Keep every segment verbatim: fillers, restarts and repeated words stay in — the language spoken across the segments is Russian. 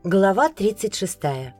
Глава тридцать шестая.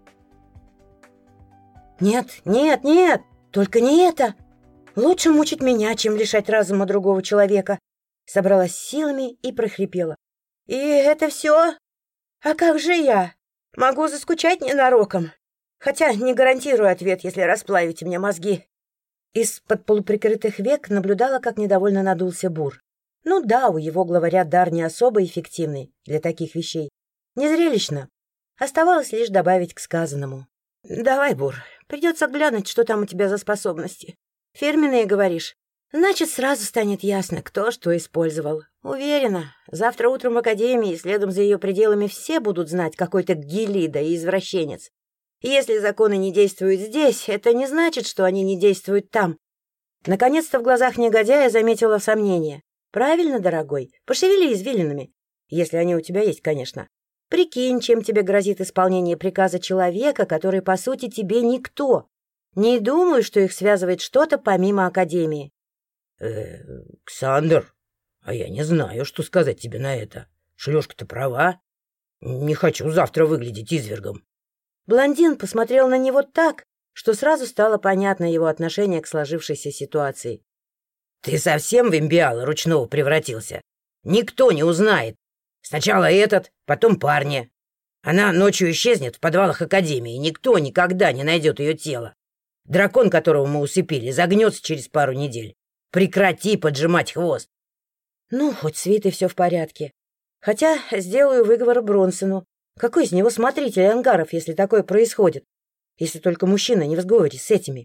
«Нет, нет, нет! Только не это! Лучше мучить меня, чем лишать разума другого человека!» Собралась силами и прохрипела. «И это все? А как же я? Могу заскучать ненароком. Хотя не гарантирую ответ, если расплавите мне мозги». Из-под полуприкрытых век наблюдала, как недовольно надулся Бур. Ну да, у его главаря дар не особо эффективный для таких вещей. Незрелищно. Оставалось лишь добавить к сказанному. «Давай, Бур, придется глянуть, что там у тебя за способности. Фирменные, говоришь? Значит, сразу станет ясно, кто что использовал. Уверена, завтра утром в академии, следом за ее пределами, все будут знать, какой ты гелида и извращенец. Если законы не действуют здесь, это не значит, что они не действуют там». Наконец-то в глазах негодяя заметила сомнение. «Правильно, дорогой, пошевели извилинами, если они у тебя есть, конечно. Прикинь, чем тебе грозит исполнение приказа человека, который, по сути, тебе никто. Не думаю, что их связывает что-то помимо Академии». Э, Ксандр, а я не знаю, что сказать тебе на это. Шлюшка-то права. Не хочу завтра выглядеть извергом». Блондин посмотрел на него так, что сразу стало понятно его отношение к сложившейся ситуации. «Ты совсем в имбиала ручного превратился? Никто не узнает. Сначала этот, потом парня. Она ночью исчезнет в подвалах Академии, и никто никогда не найдет ее тело. Дракон, которого мы усыпили, загнется через пару недель. Прекрати поджимать хвост». Ну, хоть с Витой все в порядке. Хотя сделаю выговор Бронсону. Какой из него смотритель ангаров, если такое происходит? Если только мужчина не в сговоре с этими.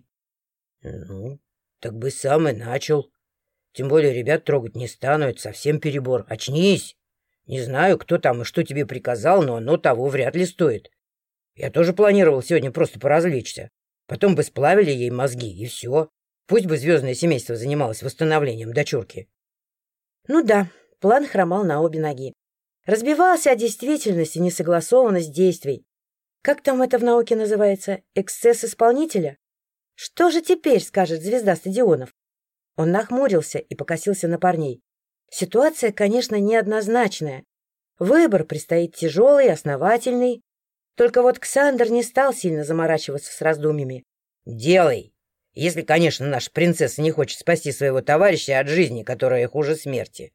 Ну, так бы сам и начал. Тем более ребят трогать не стану, это совсем перебор. Очнись. Не знаю, кто там и что тебе приказал, но оно того вряд ли стоит. Я тоже планировал сегодня просто поразвлечься. Потом бы сплавили ей мозги, и все. Пусть бы звездное семейство занималось восстановлением дочурки. Ну да, план хромал на обе ноги. Разбивался о действительности, несогласованность действий. Как там это в науке называется? Эксцесс исполнителя? Что же теперь скажет звезда стадионов? Он нахмурился и покосился на парней. Ситуация, конечно, неоднозначная. Выбор предстоит тяжелый, основательный. Только вот Ксандр не стал сильно заморачиваться с раздумьями. «Делай! Если, конечно, наша принцесса не хочет спасти своего товарища от жизни, которая хуже смерти».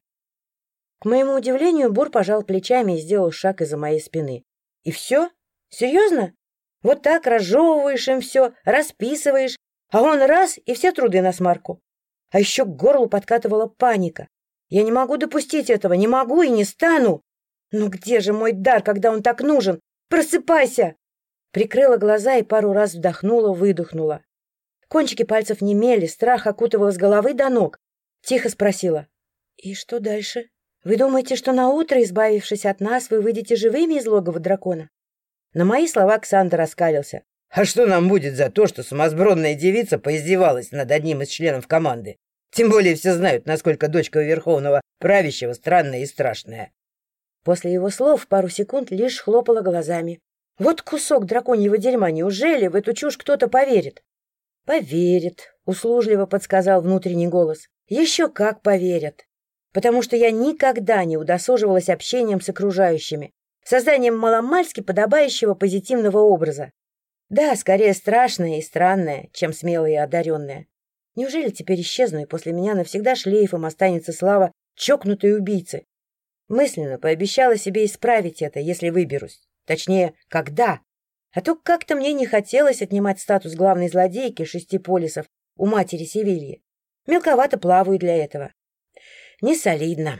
К моему удивлению, Бур пожал плечами и сделал шаг из-за моей спины. «И все? Серьезно? Вот так разжевываешь им все, расписываешь, а он раз — и все труды на смарку. А еще к горлу подкатывала паника. Я не могу допустить этого, не могу и не стану. Ну где же мой дар, когда он так нужен? Просыпайся!» Прикрыла глаза и пару раз вдохнула-выдохнула. Кончики пальцев немели, страх окутывал с головы до ног. Тихо спросила: «И что дальше? Вы думаете, что наутро, избавившись от нас, вы выйдете живыми из логова дракона?» На мои слова Ксандр раскалился. «А что нам будет за то, что сумасбродная девица поиздевалась над одним из членов команды? Тем более все знают, насколько дочка Верховного Правящего странная и страшная». После его слов пару секунд лишь хлопала глазами. Вот кусок драконьего дерьма, неужели в эту чушь кто-то поверит? «Поверит», — услужливо подсказал внутренний голос. «Еще как поверят. Потому что я никогда не удосуживалась общением с окружающими, созданием маломальски подобающего позитивного образа. Да, скорее страшное и странное, чем смелое и одаренное. Неужели теперь исчезну, и после меня навсегда шлейфом останется слава чокнутой убийцы? Мысленно пообещала себе исправить это, если выберусь. Точнее, когда. А то как-то мне не хотелось отнимать статус главной злодейки шести полисов у матери Севильи. Мелковато плаваю для этого. Не солидно.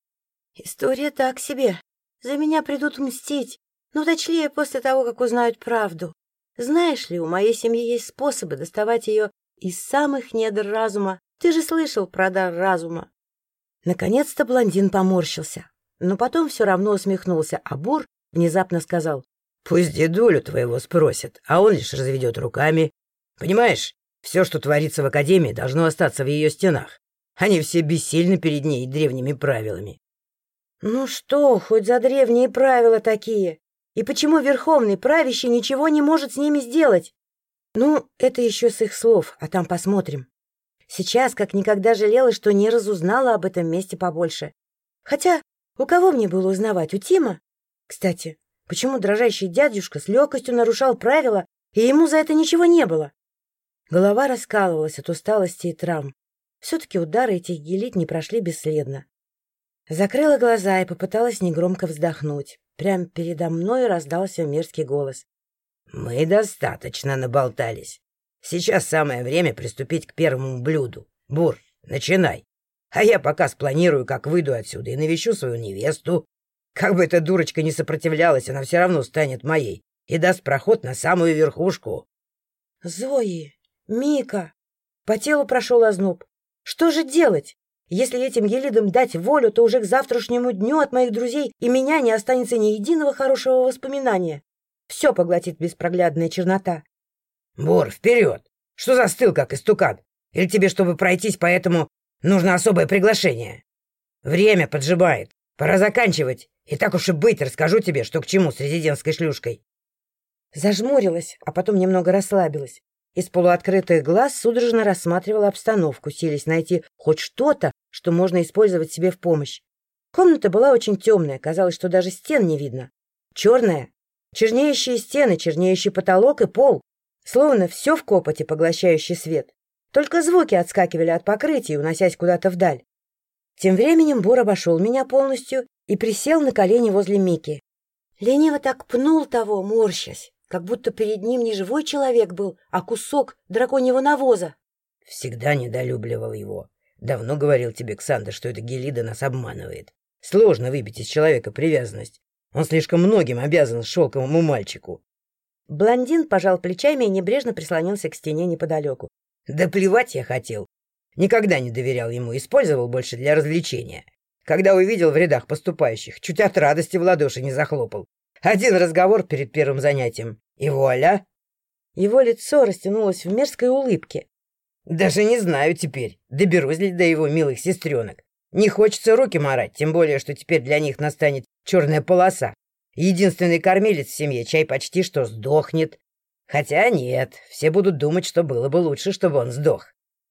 История так себе. За меня придут мстить, но точнее после того, как узнают правду. Знаешь ли, у моей семьи есть способы доставать ее из самых недр разума. Ты же слышал про дар разума. Наконец-то блондин поморщился, но потом все равно усмехнулся, а Бур внезапно сказал: «Пусть дедулю твоего спросят, а он лишь разведет руками. Понимаешь, все, что творится в Академии, должно остаться в ее стенах. Они все бессильны перед ней древними правилами». «Ну что, хоть за древние правила такие? И почему Верховный Правящий ничего не может с ними сделать?» «Ну, это еще с их слов, а там посмотрим. Сейчас как никогда жалела, что не разузнала об этом месте побольше. Хотя у кого мне было узнавать? У Тима? Кстати, Почему дрожащий дядюшка с легкостью нарушал правила, и ему за это ничего не было? Голова раскалывалась от усталости и травм. Все-таки удары этих гелит не прошли бесследно. Закрыла глаза и попыталась негромко вздохнуть. Прямо передо мной раздался мерзкий голос. «Мы достаточно наболтались. Сейчас самое время приступить к первому блюду. Бур, начинай. А я пока спланирую, как выйду отсюда и навещу свою невесту. Как бы эта дурочка не сопротивлялась, она все равно станет моей и даст проход на самую верхушку». «Зои! Мика!» По телу прошел озноб. «Что же делать? Если этим гелидам дать волю, то уже к завтрашнему дню от моих друзей и меня не останется ни единого хорошего воспоминания. Все поглотит беспроглядная чернота». «Бур, вперед! Что застыл, как истукан? Или тебе, чтобы пройтись по этому, нужно особое приглашение? Время поджимает. Пора заканчивать. И так уж и быть, расскажу тебе, что к чему с резидентской шлюшкой». Зажмурилась, а потом немного расслабилась. Из полуоткрытых глаз судорожно рассматривала обстановку, силясь найти хоть что-то, что можно использовать себе в помощь. Комната была очень темная, казалось, что даже стен не видно. Черная. Чернеющие стены, чернеющий потолок и пол. Словно все в копоти, поглощающий свет. Только звуки отскакивали от покрытия, уносясь куда-то вдаль. Тем временем Бур обошел меня полностью и присел на колени возле Мики. Лениво так пнул того, морщась, как будто перед ним не живой человек был, а кусок драконьего навоза. «Всегда недолюбливал его. Давно говорил тебе, Ксандр, что эта Гелида нас обманывает. Сложно выбить из человека привязанность. Он слишком многим обязан шелковому мальчику». Блондин пожал плечами и небрежно прислонился к стене неподалеку. «Да плевать я хотел. Никогда не доверял ему, использовал больше для развлечения. Когда увидел в рядах поступающих, чуть от радости в ладоши не захлопал. Один разговор перед первым занятием. И вуаля!» Его лицо растянулось в мерзкой улыбке. «Даже не знаю теперь, доберусь ли до его милых сестренок. Не хочется руки марать, тем более, что теперь для них настанет черная полоса. Единственный кормилец в семье, чай почти что сдохнет. Хотя нет, все будут думать, что было бы лучше, чтобы он сдох».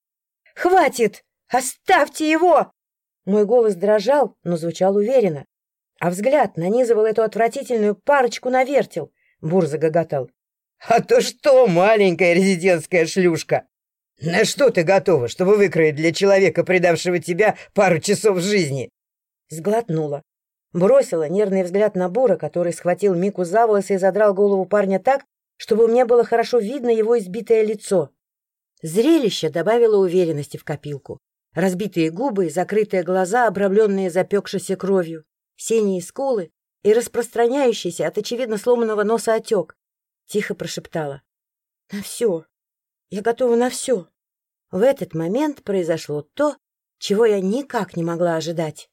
«Хватит! Оставьте его!» Мой голос дрожал, но звучал уверенно. А взгляд нанизывал эту отвратительную парочку на вертел. Бур загоготал. «А то что, маленькая резидентская шлюшка? На что ты готова, чтобы выкроить для человека, предавшего тебя, пару часов жизни?» Сглотнула. Бросила нервный взгляд на Бура, который схватил Мику за волосы и задрал голову парня так, чтобы мне было хорошо видно его избитое лицо. Зрелище добавило уверенности в копилку. Разбитые губы, закрытые глаза, обрамленные запекшейся кровью, синие скулы и распространяющийся от очевидно сломанного носа отек. Тихо прошептала. «На все. Я готова на все». В этот момент произошло то, чего я никак не могла ожидать.